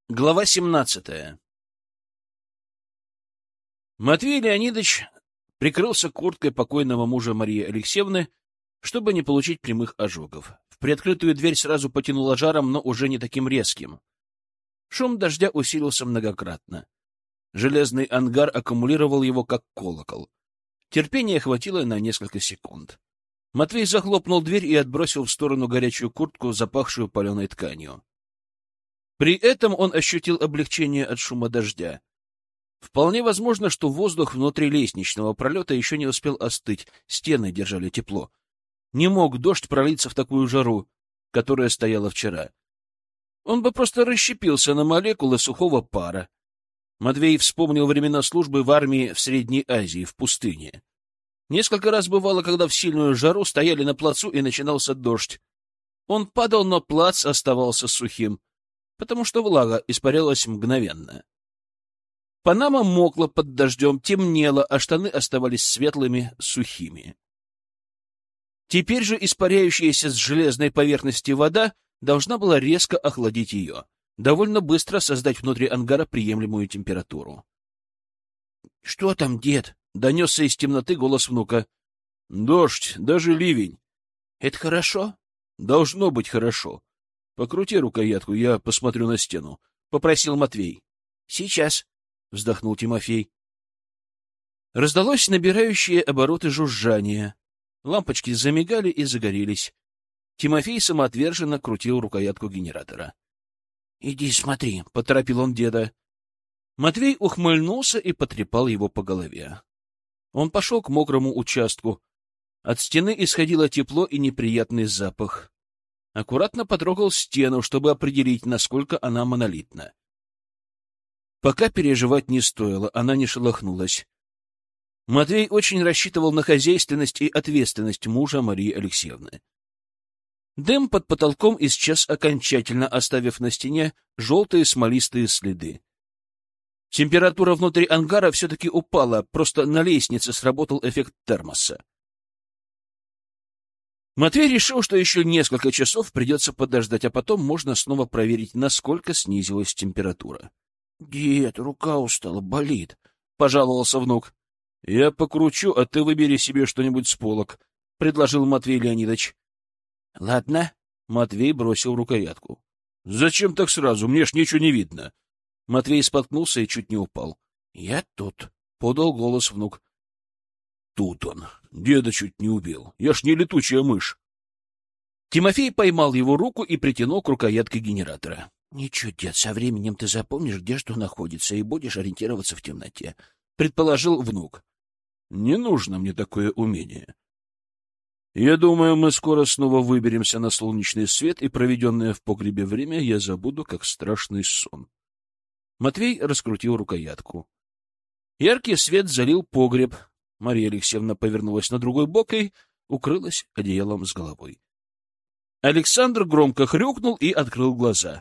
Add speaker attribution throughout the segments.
Speaker 1: Глава 17. Матвей Леонидович прикрылся курткой покойного мужа Марии Алексеевны, чтобы не получить прямых ожогов. В приоткрытую дверь сразу потянуло жаром, но уже не таким резким. Шум дождя усилился многократно. Железный ангар аккумулировал его, как колокол. Терпения хватило на несколько секунд. Матвей захлопнул дверь и отбросил в сторону горячую куртку, запахшую паленой тканью. При этом он ощутил облегчение от шума дождя. Вполне возможно, что воздух внутри лестничного пролета еще не успел остыть, стены держали тепло. Не мог дождь пролиться в такую жару, которая стояла вчера. Он бы просто расщепился на молекулы сухого пара. Матвей вспомнил времена службы в армии в Средней Азии, в пустыне. Несколько раз бывало, когда в сильную жару стояли на плацу и начинался дождь. Он падал, но плац оставался сухим, потому что влага испарялась мгновенно. Панама мокла под дождем, темнела, а штаны оставались светлыми, сухими. Теперь же испаряющаяся с железной поверхности вода должна была резко охладить ее, довольно быстро создать внутри ангара приемлемую температуру. — Что там, дед? — донесся из темноты голос внука. — Дождь, даже ливень. — Это хорошо? — Должно быть хорошо. — Покрути рукоятку, я посмотрю на стену, — попросил Матвей. — Сейчас, — вздохнул Тимофей. Раздалось набирающее обороты жужжание. Лампочки замигали и загорелись. Тимофей самоотверженно крутил рукоятку генератора. — Иди смотри, — поторопил он деда. Матвей ухмыльнулся и потрепал его по голове. Он пошел к мокрому участку. От стены исходило тепло и неприятный запах. Аккуратно потрогал стену, чтобы определить, насколько она монолитна. Пока переживать не стоило, она не шелохнулась. Матвей очень рассчитывал на хозяйственность и ответственность мужа Марии Алексеевны. Дым под потолком исчез окончательно, оставив на стене желтые смолистые следы. Температура внутри ангара все-таки упала, просто на лестнице сработал эффект термоса. Матвей решил, что еще несколько часов придется подождать, а потом можно снова проверить, насколько снизилась температура. — Дед, рука устала, болит, — пожаловался внук. — Я покручу, а ты выбери себе что-нибудь с полок, — предложил Матвей Леонидович. — Ладно. Матвей бросил рукоятку. — Зачем так сразу? Мне ж ничего не видно. Матвей споткнулся и чуть не упал. — Я тут, — подал голос внук. — Тут он. Деда чуть не убил. Я ж не летучая мышь. Тимофей поймал его руку и притянул к рукоятке генератора. — Ничего, дед, со временем ты запомнишь, где что находится, и будешь ориентироваться в темноте, — предположил внук. — Не нужно мне такое умение. Я думаю, мы скоро снова выберемся на солнечный свет, и проведенное в погребе время я забуду, как страшный сон. Матвей раскрутил рукоятку. Яркий свет залил погреб. Мария Алексеевна повернулась на другой бок и укрылась одеялом с головой. Александр громко хрюкнул и открыл глаза.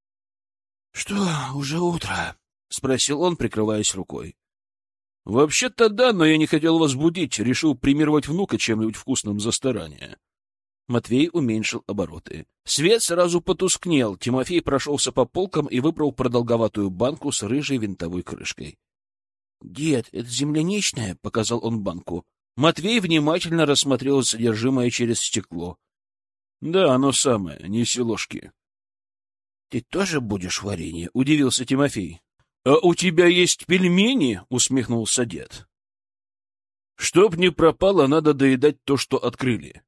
Speaker 1: — Что, уже утро? — спросил он, прикрываясь рукой. — Вообще-то да, но я не хотел вас будить, решил премировать внука чем-нибудь вкусным за старание. Матвей уменьшил обороты. Свет сразу потускнел. Тимофей прошелся по полкам и выбрал продолговатую банку с рыжей винтовой крышкой. — Дед, это земляничная? — показал он банку. Матвей внимательно рассмотрел содержимое через стекло. — Да, оно самое, неси ложки. — Ты тоже будешь варенье? — удивился Тимофей. — А у тебя есть пельмени? — усмехнулся дед. — Чтоб не пропало, надо доедать то, что открыли.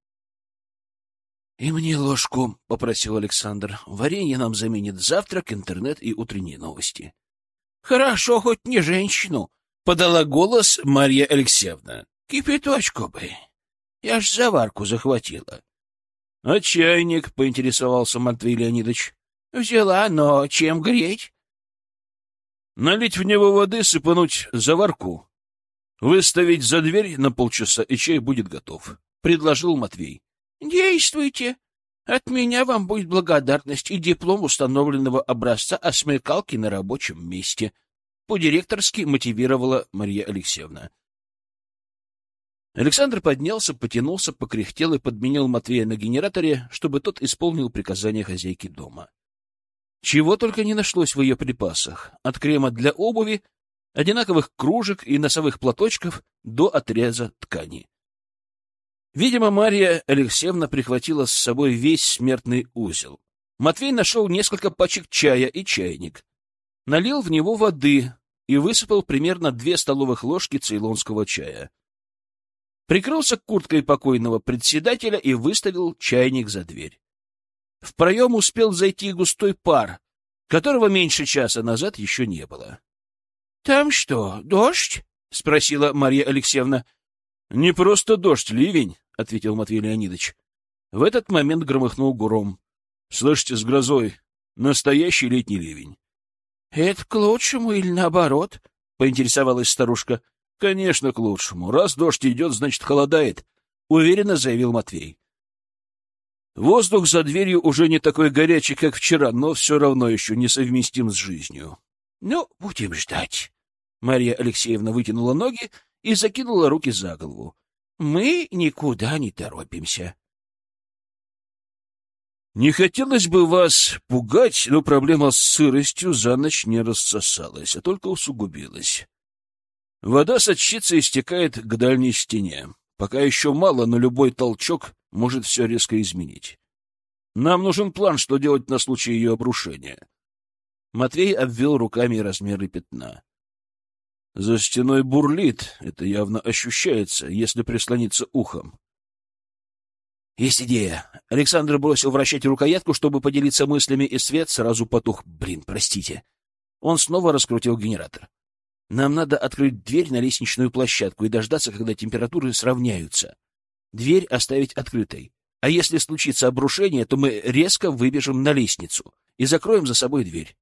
Speaker 1: — И мне ложку, — попросил Александр. — Варенье нам заменит завтрак, интернет и утренние новости. — Хорошо, хоть не женщину, — подала голос Марья Алексеевна. — Кипяточку бы. Я ж заварку захватила. — А чайник? — поинтересовался Матвей Леонидович. — Взяла, но чем греть? — Налить в него воды, сыпануть заварку, выставить за дверь на полчаса, и чай будет готов, — предложил Матвей. — Действуйте. От меня вам будет благодарность и диплом установленного образца о смекалке на рабочем месте, — по-директорски мотивировала Мария Алексеевна. Александр поднялся, потянулся, покряхтел и подменил Матвея на генераторе, чтобы тот исполнил приказания хозяйки дома. Чего только не нашлось в ее припасах. От крема для обуви, одинаковых кружек и носовых платочков до отреза ткани. Видимо, Марья Алексеевна прихватила с собой весь смертный узел. Матвей нашел несколько пачек чая и чайник. Налил в него воды и высыпал примерно 2 столовых ложки цейлонского чая. Прикрылся курткой покойного председателя и выставил чайник за дверь. В проем успел зайти густой пар, которого меньше часа назад еще не было. — Там что, дождь? — спросила Марья Алексеевна. — Не просто дождь, ливень, — ответил Матвей Леонидович. В этот момент громыхнул гром. — Слышите, с грозой. Настоящий летний ливень. — Это к лучшему или наоборот? — поинтересовалась старушка. — Конечно, к лучшему. Раз дождь идет, значит, холодает, — уверенно заявил Матвей. Воздух за дверью уже не такой горячий, как вчера, но все равно еще несовместим с жизнью. — Ну, будем ждать. Марья Алексеевна вытянула ноги и закинула руки за голову. — Мы никуда не торопимся. Не хотелось бы вас пугать, но проблема с сыростью за ночь не рассосалась, а только усугубилась. Вода сочится и стекает к дальней стене. Пока еще мало, но любой толчок может все резко изменить. Нам нужен план, что делать на случай ее обрушения. Матвей обвел руками размеры пятна. За стеной бурлит, это явно ощущается, если прислониться ухом. Есть идея. Александр бросил вращать рукоятку, чтобы поделиться мыслями, и свет сразу потух. Простите. Он снова раскрутил генератор. Нам надо открыть дверь на лестничную площадку и дождаться, когда температуры сравняются. Дверь оставить открытой. А если случится обрушение, то мы резко выбежим на лестницу и закроем за собой дверь.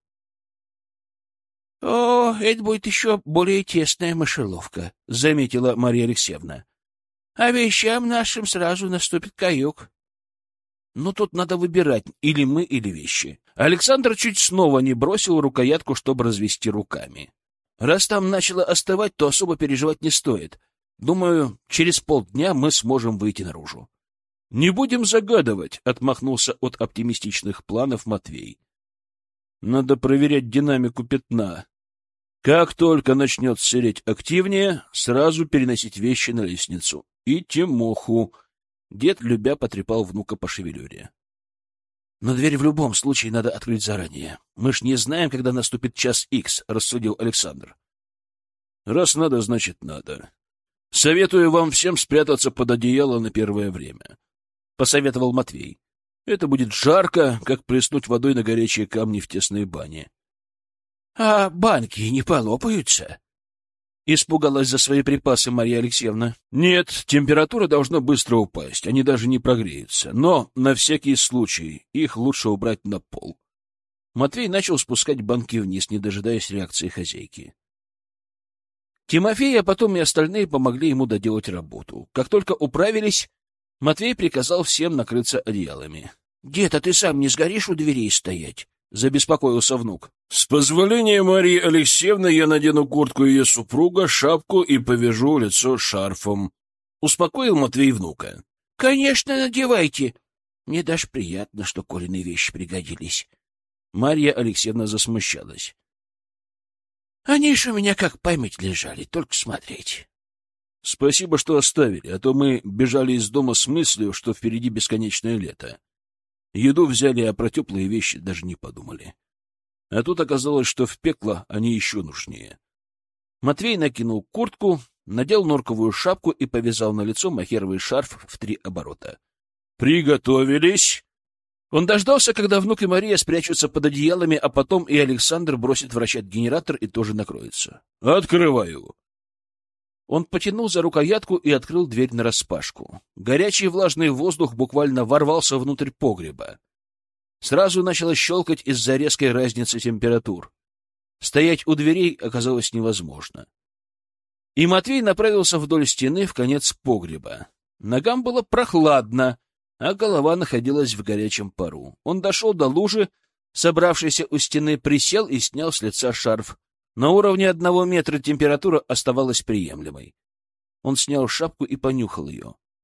Speaker 1: — О, это будет еще более тесная мышеловка, — заметила Марья Алексеевна. — А вещам нашим сразу наступит каюк. Ну, тут надо выбирать, или мы, или вещи. Александр чуть снова не бросил рукоятку, чтобы развести руками. Раз там начало остывать, то особо переживать не стоит. Думаю, через полдня мы сможем выйти наружу. — Не будем загадывать, — отмахнулся от оптимистичных планов Матвей. — Надо проверять динамику пятна. Как только начнет сыреть активнее, сразу переносить вещи на лестницу. И Тимоху. Дед, любя, потрепал внука по шевелюре. — Но дверь в любом случае надо открыть заранее. Мы ж не знаем, когда наступит час икс, — рассудил Александр. — Раз надо, значит надо. Советую вам всем спрятаться под одеяло на первое время, — посоветовал Матвей. Это будет жарко, как плеснуть водой на горячие камни в тесной бане. — А банки не полопаются? — испугалась за свои припасы Марья Алексеевна. — Нет, температура должна быстро упасть, они даже не прогреются. Но на всякий случай их лучше убрать на пол. Матвей начал спускать банки вниз, не дожидаясь реакции хозяйки. Тимофей, а потом и остальные помогли ему доделать работу. Как только управились, Матвей приказал всем накрыться одеялами. — Дед, а ты сам не сгоришь у дверей стоять? — забеспокоился внук. — С позволения Марьи Алексеевны я надену куртку ее супруга, шапку и повяжу лицо шарфом. Успокоил Матвей внука. — Конечно, надевайте. Мне даже приятно, что Колины вещи пригодились. Марья Алексеевна засмущалась. — Они ж у меня как память лежали, только смотреть. — Спасибо, что оставили, а то мы бежали из дома с мыслью, что впереди бесконечное лето. Еду взяли, а про теплые вещи даже не подумали. А тут оказалось, что в пекло они еще нужнее. Матвей накинул куртку, надел норковую шапку и повязал на лицо махеровый шарф в 3 оборота. «Приготовились!» Он дождался, когда внук и Мария спрячутся под одеялами, а потом и Александр бросит вращать генератор и тоже накроется. «Открываю!» Он потянул за рукоятку и открыл дверь нараспашку. Горячий влажный воздух буквально ворвался внутрь погреба. Сразу начало щелкать из-за резкой разницы температур. Стоять у дверей оказалось невозможно. И Матвей направился вдоль стены в конец погреба. Ногам было прохладно, а голова находилась в горячем пару. Он дошел до лужи, собравшейся у стены, присел и снял с лица шарф. На уровне 1 метра температура оставалась приемлемой. Он снял шапку и понюхал ее.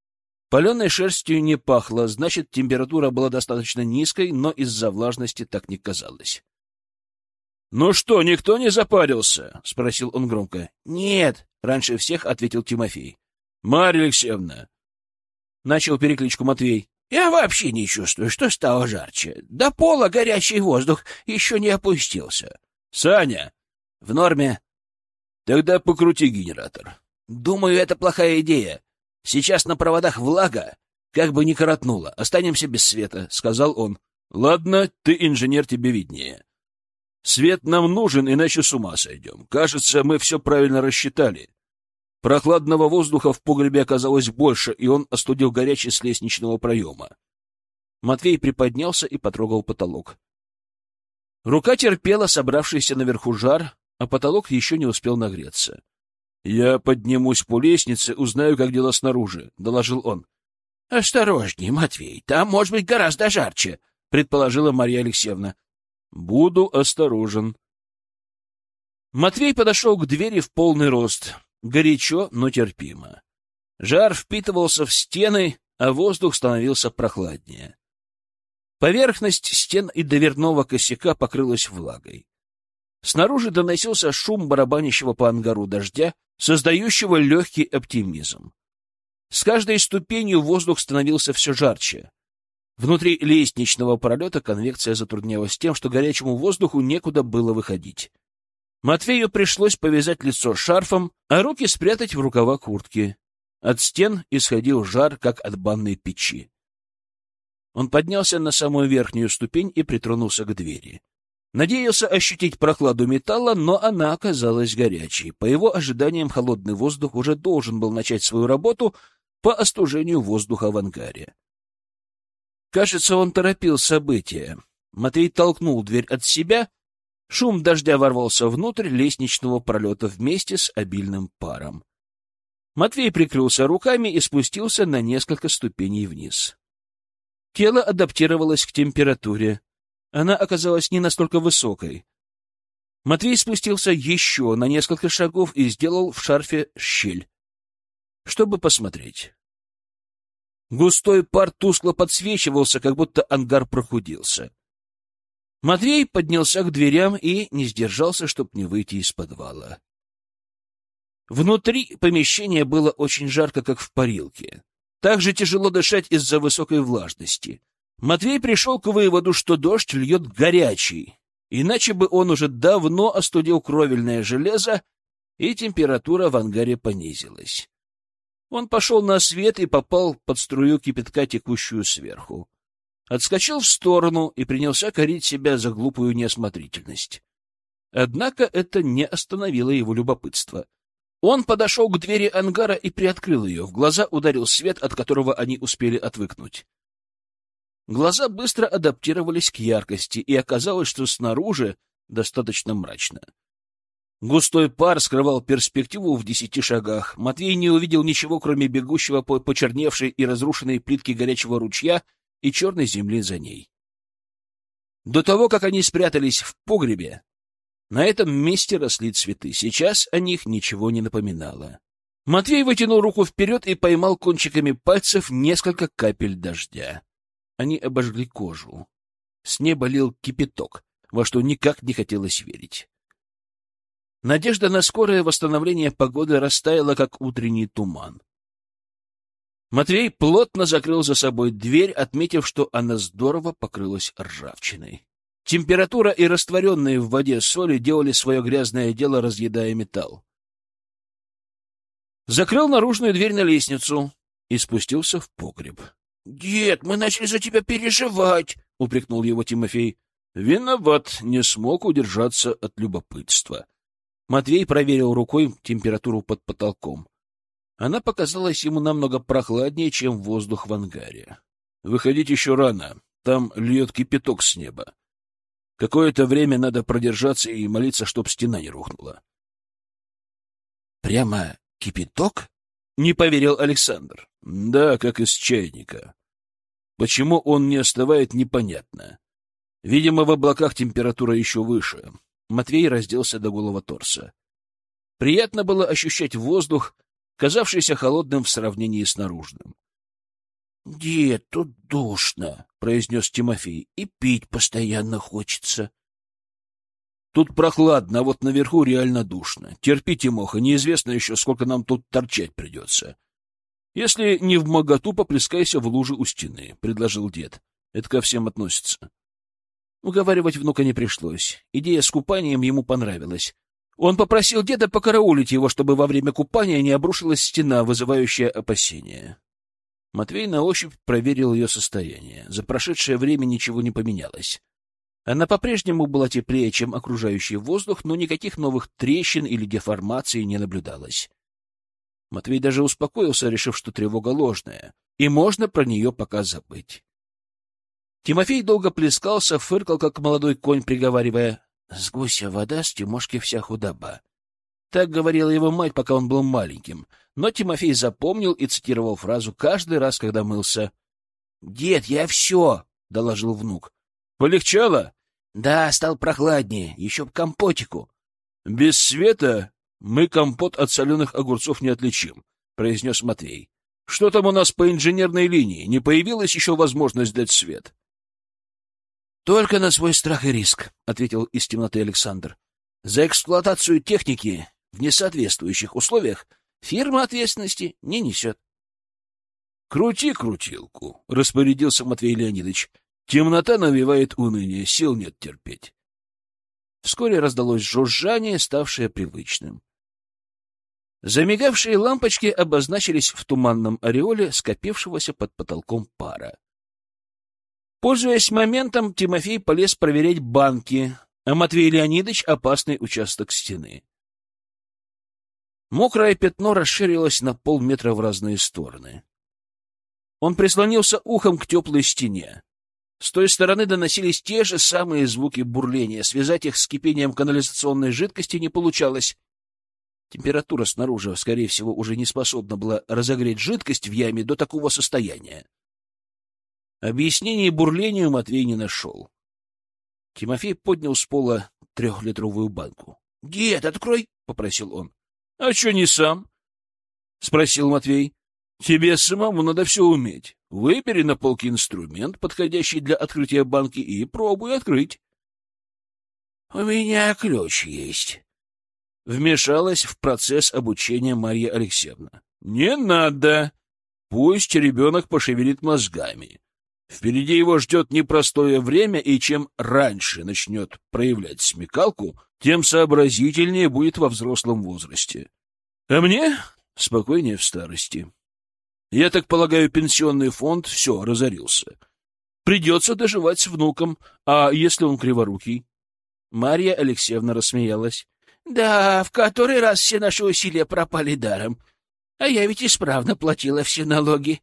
Speaker 1: Паленой шерстью не пахло, значит, температура была достаточно низкой, но из-за влажности так не казалось. — Ну что, никто не запарился? — спросил он громко. — Нет, — раньше всех ответил Тимофей. — Марья Алексеевна! — начал перекличку Матвей. — Я вообще не чувствую, что стало жарче. До пола горячий воздух еще не опустился. — Саня! — В норме. — Тогда покрути генератор. — Думаю, это плохая идея. Сейчас на проводах влага, как бы ни коротнуло. Останемся без света, — сказал он. — Ладно, ты инженер, тебе виднее. Свет нам нужен, иначе с ума сойдем. Кажется, мы все правильно рассчитали. Прохладного воздуха в погребе оказалось больше, и он остудил горячий с лестничного проема. Матвей приподнялся и потрогал потолок. Рука терпела собравшийся наверху жар, а потолок еще не успел нагреться. — Я поднимусь по лестнице, узнаю, как дела снаружи, — доложил он. — Осторожней, Матвей, там может быть гораздо жарче, — предположила Марья Алексеевна. — Буду осторожен. Матвей подошел к двери в полный рост. Горячо, но терпимо. Жар впитывался в стены, а воздух становился прохладнее. Поверхность стен и дверного косяка покрылась влагой. Снаружи доносился шум барабанящего по ангару дождя, создающего легкий оптимизм. С каждой ступенью воздух становился все жарче. Внутри лестничного пролета конвекция затруднялась тем, что горячему воздуху некуда было выходить. Матвею пришлось повязать лицо шарфом, а руки спрятать в рукава куртки. От стен исходил жар, как от банной печи. Он поднялся на самую верхнюю ступень и притронулся к двери. Надеялся ощутить прохладу металла, но она оказалась горячей. По его ожиданиям, холодный воздух уже должен был начать свою работу по остужению воздуха в ангаре. Кажется, он торопил события. Матвей толкнул дверь от себя. Шум дождя ворвался внутрь лестничного пролета вместе с обильным паром. Матвей прикрылся руками и спустился на несколько ступеней вниз. Тело адаптировалось к температуре. Она оказалась не настолько высокой. Матвей спустился еще на несколько шагов и сделал в шарфе щель, чтобы посмотреть. Густой пар тускло подсвечивался, как будто ангар прохудился. Матвей поднялся к дверям и не сдержался, чтоб не выйти из подвала. Внутри помещения было очень жарко, как в парилке. Также тяжело дышать из-за высокой влажности. Матвей пришел к выводу, что дождь льет горячий, иначе бы он уже давно остудил кровельное железо, и температура в ангаре понизилась. Он пошел на свет и попал под струю кипятка, текущую сверху. Отскочил в сторону и принялся корить себя за глупую неосмотрительность. Однако это не остановило его любопытство. Он подошел к двери ангара и приоткрыл ее. В глаза ударил свет, от которого они успели отвыкнуть. Глаза быстро адаптировались к яркости, и оказалось, что снаружи достаточно мрачно. Густой пар скрывал перспективу в 10 шагах. Матвей не увидел ничего, кроме бегущего по почерневшей и разрушенной плитке горячего ручья и черной земли за ней. До того, как они спрятались в погребе, на этом месте росли цветы. Сейчас о них ничего не напоминало. Матвей вытянул руку вперед и поймал кончиками пальцев несколько капель дождя. Они обожгли кожу. С неба лил кипяток, во что никак не хотелось верить. Надежда на скорое восстановление погоды растаяла, как утренний туман. Матвей плотно закрыл за собой дверь, отметив, что она здорово покрылась ржавчиной. Температура и растворенные в воде соли делали свое грязное дело, разъедая металл. Закрыл наружную дверь на лестницу и спустился в погреб. — Дед, мы начали за тебя переживать, — упрекнул его Тимофей. Виноват, не смог удержаться от любопытства. Матвей проверил рукой температуру под потолком. Она показалась ему намного прохладнее, чем воздух в ангаре. Выходить еще рано, там льет кипяток с неба. Какое-то время надо продержаться и молиться, чтоб стена не рухнула. — Прямо кипяток? — не поверил Александр. — Да, как из чайника. Почему он не остывает, непонятно. Видимо, в облаках температура еще выше. Матвей разделся до голого торса. Приятно было ощущать воздух, казавшийся холодным в сравнении с наружным. — Дед, тут душно, — произнес Тимофей, — и пить постоянно хочется. — Тут прохладно, а вот наверху реально душно. Терпи, Тимоха, неизвестно еще, сколько нам тут торчать придется. Если не вмоготу, поплескайся в луже у стены, — предложил дед. Это ко всем относится. Уговаривать внука не пришлось. Идея с купанием ему понравилась. Он попросил деда покараулить его, чтобы во время купания не обрушилась стена, вызывающая опасения. Матвей на ощупь проверил ее состояние. За прошедшее время ничего не поменялось. Она по-прежнему была теплее, чем окружающий воздух, но никаких новых трещин или деформаций не наблюдалось. Матвей даже успокоился, решив, что тревога ложная, и можно про нее пока забыть. Тимофей долго плескался, фыркал, как молодой конь, приговаривая: «С гуся вода, с Тимошки вся худоба». Так говорила его мать, пока он был маленьким, но Тимофей запомнил и цитировал фразу каждый раз, когда мылся. «Дед, я все!» — доложил внук. «Полегчало?» «Да, стал прохладнее. Еще б компотику». «Без света мы компот от соленых огурцов не отличим», — произнес Матвей. «Что там у нас по инженерной линии? Не появилась еще возможность дать свет?» «Только на свой страх и риск», — ответил из темноты Александр. «За эксплуатацию техники в несоответствующих условиях фирма ответственности не несет». «Крути крутилку», — распорядился Матвей Леонидович. «Темнота навевает уныние, сил нет терпеть». Вскоре раздалось жужжание, ставшее привычным. Замигавшие лампочки обозначились в туманном ореоле скопившегося под потолком пара. Пользуясь моментом, Тимофей полез проверять банки, а Матвей Леонидович — опасный участок стены. Мокрое пятно расширилось на полметра в разные стороны. Он прислонился ухом к теплой стене. С той стороны доносились те же самые звуки бурления. Связать их с кипением канализационной жидкости не получалось. Температура снаружи, скорее всего, уже не способна была разогреть жидкость в яме до такого состояния. Объяснений бурлению Матвей не нашел. Тимофей поднял с пола 3-литровую банку. — Дед, открой! — попросил он. — А что не сам? — спросил Матвей. — Тебе самому надо все уметь. Выбери на полке инструмент, подходящий для открытия банки, и пробуй открыть. — У меня ключ есть. Вмешалась в процесс обучения Марья Алексеевна. — Не надо. Пусть ребенок пошевелит мозгами. Впереди его ждет непростое время, и чем раньше начнет проявлять смекалку, тем сообразительнее будет во взрослом возрасте. А мне спокойнее в старости. Я так полагаю, пенсионный фонд все разорился. Придется доживать с внуком, а если он криворукий? Марья Алексеевна рассмеялась. — Да, в который раз все наши усилия пропали даром. А я ведь исправно платила все налоги.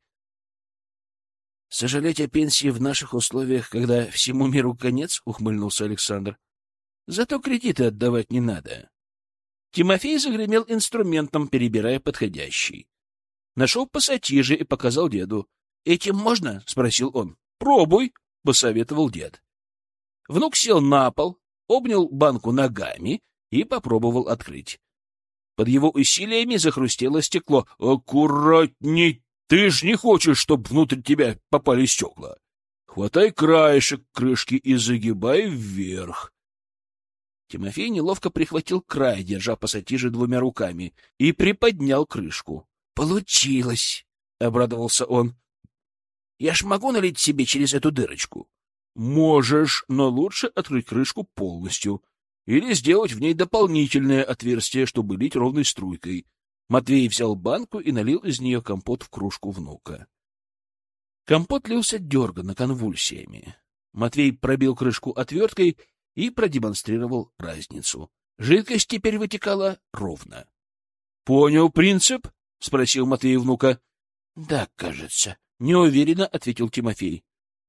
Speaker 1: — Сожалеть о пенсии в наших условиях, когда всему миру конец, — ухмыльнулся Александр. — Зато кредиты отдавать не надо. Тимофей загремел инструментом, перебирая подходящий. Нашел пассатижи и показал деду. — Этим можно? — спросил он. — Пробуй, — посоветовал дед. Внук сел на пол, обнял банку ногами и попробовал открыть. Под его усилиями захрустело стекло. — Аккуратней! Ты ж не хочешь, чтобы внутрь тебя попали стекла. Хватай краешек крышки и загибай вверх. Тимофей неловко прихватил край, держа пассатижи 2 руками, и приподнял крышку. — Получилось! — обрадовался он. — Я ж могу налить себе через эту дырочку? — Можешь, но лучше открыть крышку полностью. Или сделать в ней дополнительное отверстие, чтобы лить ровной струйкой. Матвей взял банку и налил из нее компот в кружку внука. Компот лился дерганно, конвульсиями. Матвей пробил крышку отверткой и продемонстрировал разницу. Жидкость теперь вытекала ровно. — Понял принцип? — спросил Матвей внука. — Да, кажется, — неуверенно ответил Тимофей.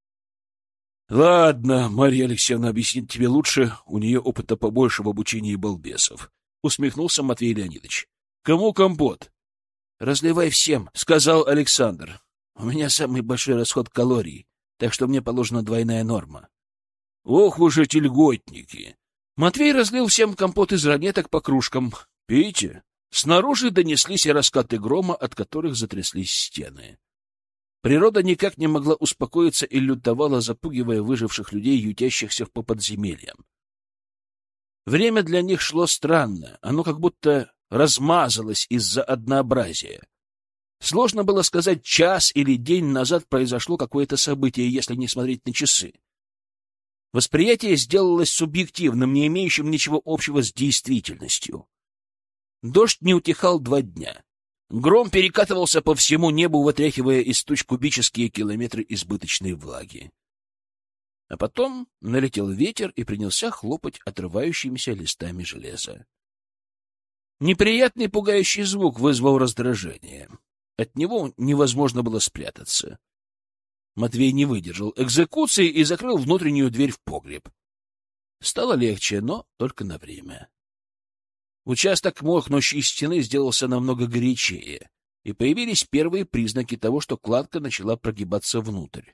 Speaker 1: — Ладно, Марья Алексеевна объяснит тебе лучше, у нее опыта побольше в обучении балбесов, — усмехнулся Матвей Леонидович. — Кому компот? — Разливай всем, — сказал Александр. — У меня самый большой расход калорий, так что мне положена 2-я норма. — Ох уж эти льготники! Матвей разлил всем компот из ранеток по кружкам. — Пейте. Снаружи донеслись раскаты грома, от которых затряслись стены. Природа никак не могла успокоиться и лютовала, запугивая выживших людей, ютящихся по подземельям. Время для них шло странно, оно как будто размазалось из-за однообразия. Сложно было сказать, час или день назад произошло какое-то событие, если не смотреть на часы. Восприятие сделалось субъективным, не имеющим ничего общего с действительностью. Дождь не утихал 2 дня. Гром перекатывался по всему небу, вытряхивая из туч кубические километры избыточной влаги. А потом налетел ветер и принялся хлопать отрывающимися листами железа. Неприятный пугающий звук вызвал раздражение. От него невозможно было спрятаться. Матвей не выдержал экзекуции и закрыл внутреннюю дверь в погреб. Стало легче, но только на время. Участок мокнущей стены сделался намного горячее, и появились первые признаки того, что кладка начала прогибаться внутрь.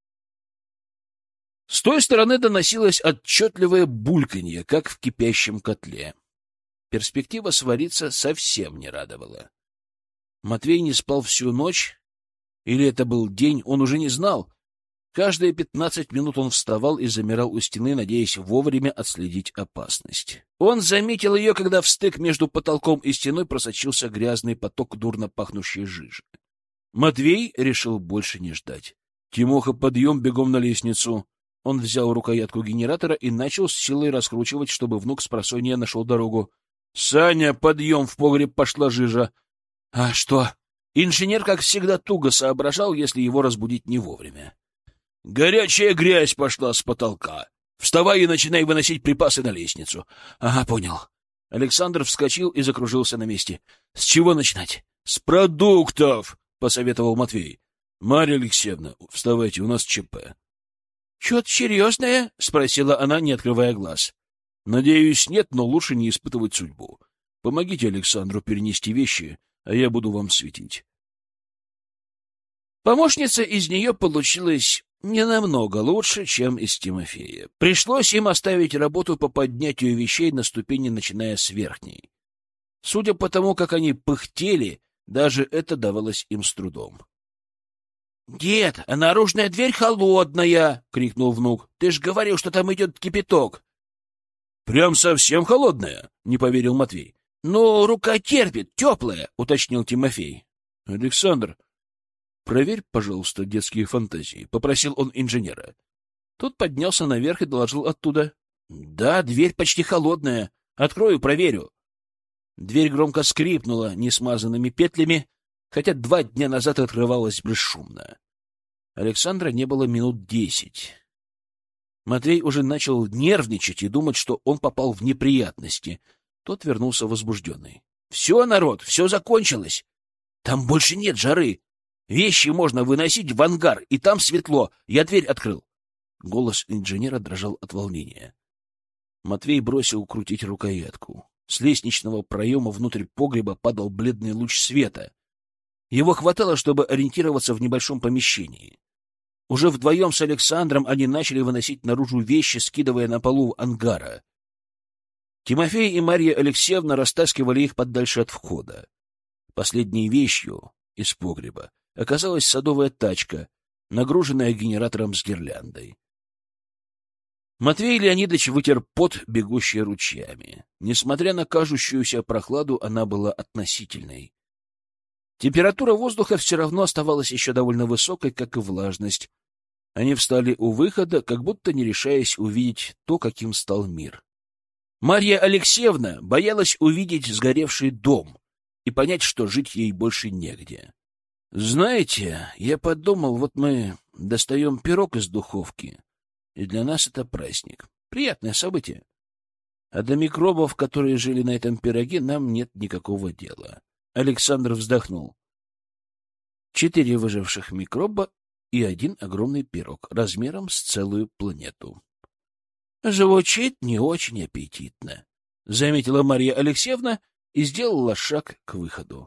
Speaker 1: С той стороны доносилось отчетливое бульканье, как в кипящем котле. Перспектива свариться совсем не радовала. Матвей не спал всю ночь, или это был день, он уже не знал. Каждые 15 минут он вставал и замирал у стены, надеясь вовремя отследить опасность. Он заметил ее, когда в стык между потолком и стеной просочился грязный поток дурно пахнущей жижи. Матвей решил больше не ждать. «Тимоха, подъем, бегом на лестницу!» Он взял рукоятку генератора и начал с силой раскручивать, чтобы внук спросонья нашел дорогу. «Саня, подъем, в погреб пошла жижа!» «А что?» Инженер, как всегда, туго соображал, если его разбудить не вовремя. «Горячая грязь пошла с потолка. Вставай и начинай выносить припасы на лестницу». «Ага, понял». Александр вскочил и закружился на месте. «С чего начинать?» «С продуктов», — посоветовал Матвей. «Марья Алексеевна, вставайте, у нас ЧП». «Что-то серьезное?» — спросила она, не открывая глаз. «Надеюсь, нет, но лучше не испытывать судьбу. Помогите Александру перенести вещи, а я буду вам светить». Помощница из нее получилась не намного лучше, чем из Тимофея. Пришлось им оставить работу по поднятию вещей на ступени, начиная с верхней. Судя по тому, как они пыхтели, даже это давалось им с трудом. — Дед, а наружная дверь холодная! — крикнул внук. — Ты ж говорил, что там идет кипяток. — Прям совсем холодная? — не поверил Матвей. — Ну, рука терпит, теплая, — уточнил Тимофей. — Александр, проверь, пожалуйста, детские фантазии, — попросил он инженера. Тот поднялся наверх и доложил оттуда. — Да, дверь почти холодная. Открою, проверю. Дверь громко скрипнула несмазанными петлями, хотя 2 дня назад открывалась бесшумно. Александра не было минут 10. Матвей уже начал нервничать и думать, что он попал в неприятности. Тот вернулся возбужденный. — Все, народ, все закончилось. Там больше нет жары. Вещи можно выносить в ангар, и там светло. Я дверь открыл. Голос инженера дрожал от волнения. Матвей бросил крутить рукоятку. С лестничного проема внутрь погреба падал бледный луч света. Его хватало, чтобы ориентироваться в небольшом помещении. Уже вдвоем с Александром они начали выносить наружу вещи, скидывая на полу ангара. Тимофей и Марья Алексеевна растаскивали их подальше от входа. Последней вещью из погреба оказалась садовая тачка, нагруженная генератором с гирляндой. Матвей Леонидович вытер пот, бегущий ручьями. Несмотря на кажущуюся прохладу, она была относительной. Температура воздуха все равно оставалась еще довольно высокой, как и влажность. Они встали у выхода, как будто не решаясь увидеть то, каким стал мир. Марья Алексеевна боялась увидеть сгоревший дом и понять, что жить ей больше негде. — Знаете, я подумал, вот мы достаем пирог из духовки, и для нас это праздник. Приятное событие. А до микробов, которые жили на этом пироге, нам нет никакого дела. Александр вздохнул. 4 выживших микроба и 1 огромный пирог размером с целую планету. — Звучит не очень аппетитно, — заметила Марья Алексеевна и сделала шаг к выходу.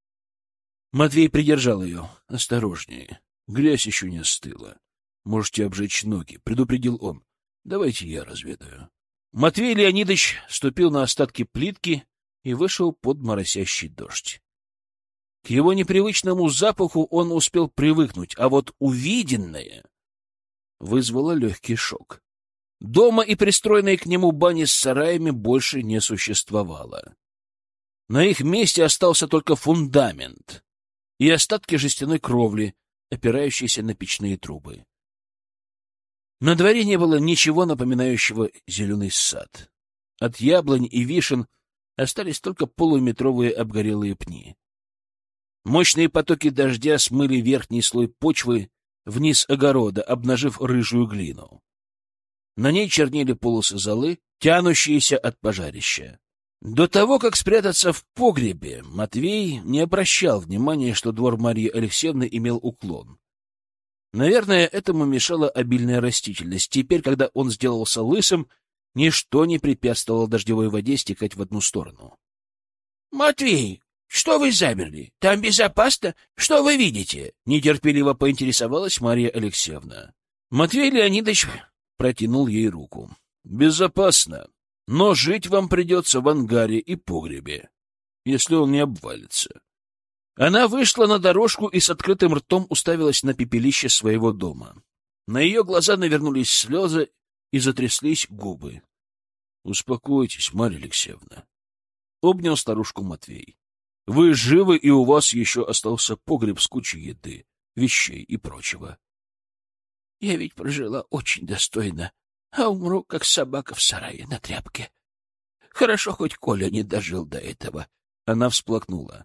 Speaker 1: Матвей придержал ее. — Осторожнее. Грязь еще не остыла. Можете обжечь ноги, — предупредил он. — Давайте я разведаю. Матвей Леонидович ступил на остатки плитки и вышел под моросящий дождь. К К его непривычному запаху он успел привыкнуть, а вот увиденное вызвало легкий шок. Дома и пристроенной к нему бани с сараями больше не существовало. На их месте остался только фундамент и остатки жестяной кровли, опирающиеся на печные трубы. На дворе не было ничего напоминающего зеленый сад. От яблонь и вишен остались только полуметровые обгорелые пни. Мощные потоки дождя смыли верхний слой почвы вниз огорода, обнажив рыжую глину. На ней чернели полосы золы, тянущиеся от пожарища. До того, как спрятаться в погребе, Матвей не обращал внимания, что двор Марьи Алексеевны имел уклон. Наверное, этому мешала обильная растительность. Теперь, когда он сделался лысым, ничто не препятствовало дождевой воде стекать в одну сторону. — Матвей, что вы замерли? Там безопасно? Что вы видите? — нетерпеливо поинтересовалась Марья Алексеевна. Матвей Леонидович протянул ей руку. — Безопасно, но жить вам придется в ангаре и погребе, если он не обвалится. Она вышла на дорожку и с открытым ртом уставилась на пепелище своего дома. На ее глаза навернулись слезы и затряслись губы. — Успокойтесь, Марья Алексеевна. Обнял старушку Матвей. — Вы живы, и у вас еще остался погреб с кучей еды, вещей и прочего. — Я ведь прожила очень достойно, а умру, как собака в сарае на тряпке. Хорошо, хоть Коля не дожил до этого. Она всплакнула.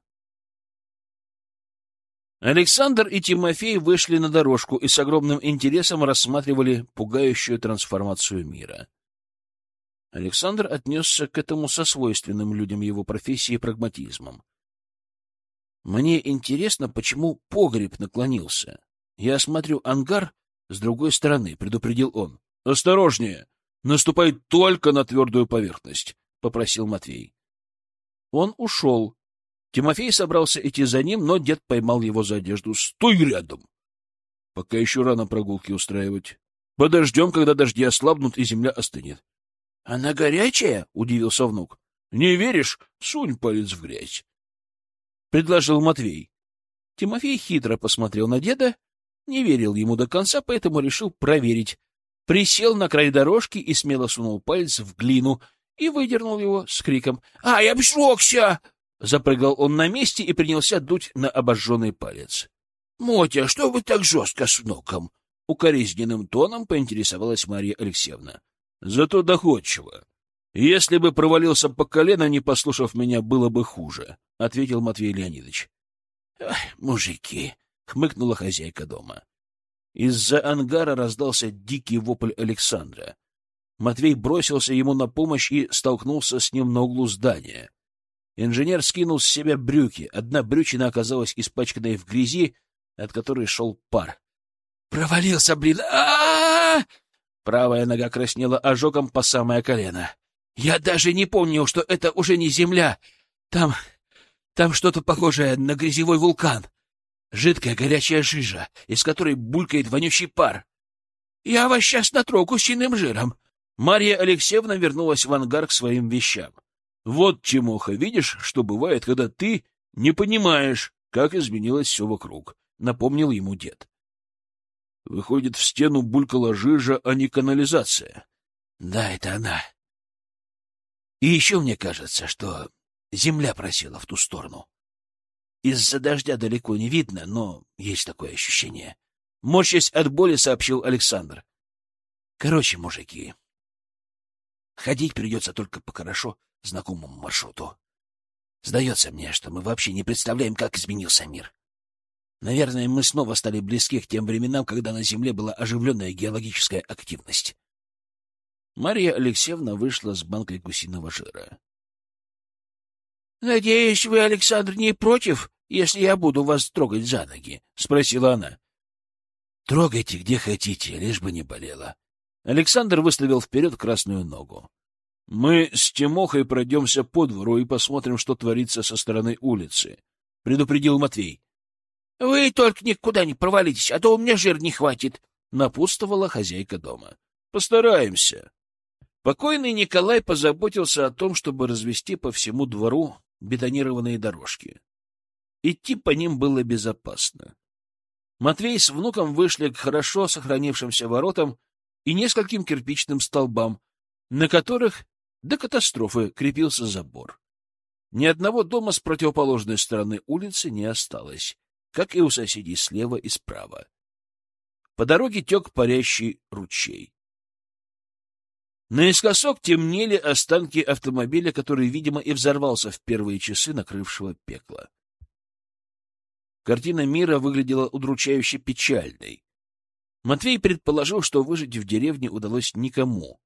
Speaker 1: Александр и Тимофей вышли на дорожку и с огромным интересом рассматривали пугающую трансформацию мира. Александр отнесся к этому со свойственным людям его профессии прагматизмом. «Мне интересно, почему погреб наклонился. Я осмотрю ангар с другой стороны», — предупредил он. «Осторожнее! Наступай только на твердую поверхность», — попросил Матвей. Он ушел. Тимофей собрался идти за ним, но дед поймал его за одежду. — Стой рядом! Пока еще рано прогулки устраивать. Подождем, когда дожди ослабнут и земля остынет. — Она горячая? — удивился внук. — Не веришь? Сунь палец в грязь. — предложил Матвей. Тимофей хитро посмотрел на деда, не верил ему до конца, поэтому решил проверить. Присел на край дорожки и смело сунул палец в глину и выдернул его с криком. — Ай, обжегся! Запрыгал он на месте и принялся дуть на обожженный палец. — Мотя, что вы так жестко с внуком? — укоризненным тоном поинтересовалась Марья Алексеевна. — Зато доходчиво. Если бы провалился по колено, не послушав меня, было бы хуже, — ответил Матвей Леонидович. — Мужики! — хмыкнула хозяйка дома. Из-за ангара раздался дикий вопль Александра. Матвей бросился ему на помощь и столкнулся с ним на углу здания. Инженер скинул с себя брюки. Одна брючина оказалась испачканной в грязи, от которой шел пар. «Провалился, блин! А-а-а!» Правая нога краснела ожогом по самое колено. «Я даже не помнил, что это уже не земля. Там что-то похожее на грязевой вулкан. Жидкая горячая жижа, из которой булькает вонючий пар. Я вас сейчас натру гусиным жиром». Марья Алексеевна вернулась в ангар к своим вещам. Вот, Тимоха, видишь, что бывает, когда ты не понимаешь, как изменилось все вокруг, — напомнил ему дед. Выходит, в стену булькала жижа, а не канализация. Да, это она. И еще мне кажется, что земля просела в ту сторону. Из-за дождя далеко не видно, но есть такое ощущение. Морщась от боли, сообщил Александр. Короче, мужики, ходить придется только по хорошо знакомому маршруту. Сдается мне, что мы вообще не представляем, как изменился мир. Наверное, мы снова стали близки к тем временам, когда на Земле была оживленная геологическая активность. Марья Алексеевна вышла с банкой гусиного жира. — Надеюсь, вы, Александр, не против, если я буду вас трогать за ноги? — спросила она. — Трогайте где хотите, лишь бы не болело. Александр выставил вперед красную ногу. — Мы с Тимохой пройдемся по двору и посмотрим, что творится со стороны улицы, — предупредил Матвей. — Вы только никуда не провалитесь, а то у меня жир не хватит, — напутствовала хозяйка дома. — Постараемся. Покойный Николай позаботился о том, чтобы развести по всему двору бетонированные дорожки. Идти по ним было безопасно. Матвей с внуком вышли к хорошо сохранившимся воротам и нескольким кирпичным столбам, на которых до катастрофы крепился забор. Ни одного дома с противоположной стороны улицы не осталось, как и у соседей слева и справа. По дороге тек парящий ручей. Наискосок темнели останки автомобиля, который, видимо, и взорвался в первые часы накрывшего пекла. Картина мира выглядела удручающе печальной. Матвей предположил, что выжить в деревне удалось никому,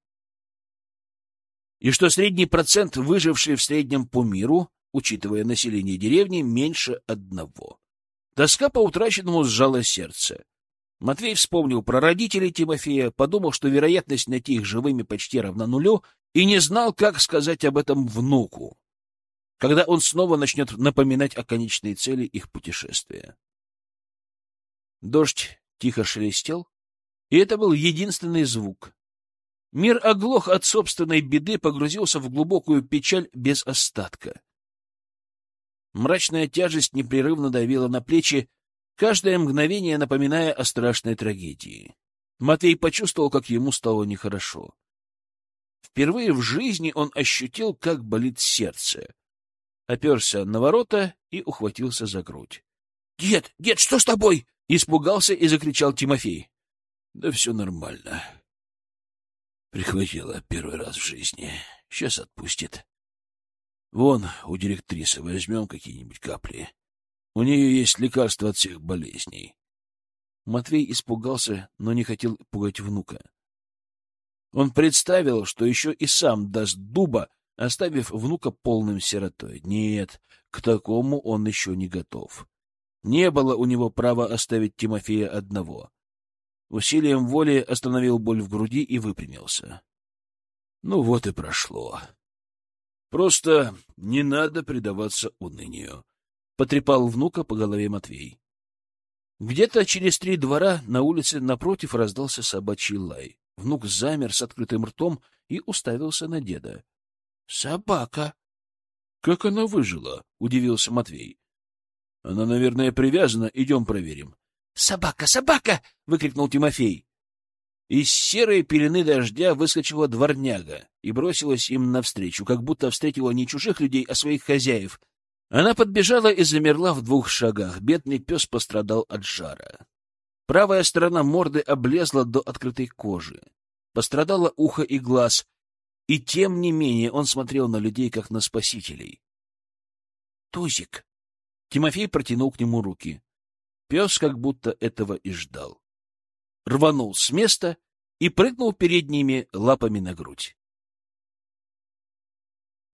Speaker 1: и что средний процент выживший в среднем по миру, учитывая население деревни, меньше 1. Тоска по утраченному сжала сердце. Матвей вспомнил про родителей Тимофея, подумал, что вероятность найти их живыми почти равна 0, и не знал, как сказать об этом внуку, когда он снова начнет напоминать о конечной цели их путешествия. Дождь тихо шелестел, и это был единственный звук. Мир оглох от собственной беды, погрузился в глубокую печаль без остатка. Мрачная тяжесть непрерывно давила на плечи, каждое мгновение напоминая о страшной трагедии. Матвей почувствовал, как ему стало нехорошо. Впервые в жизни он ощутил, как болит сердце. Оперся на ворота и ухватился за грудь. — Дед, что с тобой? — испугался и закричал Тимофей. — Да все нормально. Прихватила первый раз в жизни. Сейчас отпустит. Вон, у директрисы возьмем какие-нибудь капли. У нее есть лекарства от всех болезней. Матвей испугался, но не хотел пугать внука. Он представил, что еще и сам даст дуба, оставив внука полным сиротой. Нет, к такому он еще не готов. Не было у него права оставить Тимофея одного. Усилием воли остановил боль в груди и выпрямился. Ну вот и прошло. Просто не надо предаваться унынию. Потрепал внука по голове Матвей. Где-то через 3 двора на улице напротив раздался собачий лай. Внук замер с открытым ртом и уставился на деда. — Собака! — Как она выжила? — удивился Матвей. — Она, наверное, привязана. Идем проверим. «Собака! Собака!» — выкрикнул Тимофей. Из серой пелены дождя выскочила дворняга и бросилась им навстречу, как будто встретила не чужих людей, а своих хозяев. Она подбежала и замерла в 2 шагах. Бедный пес пострадал от жара. Правая сторона морды облезла до открытой кожи. Пострадало ухо и глаз, и тем не менее он смотрел на людей, как на спасителей. «Тузик!» Тимофей протянул к нему руки. Пес как будто этого и ждал. Рванул с места и прыгнул передними лапами на грудь.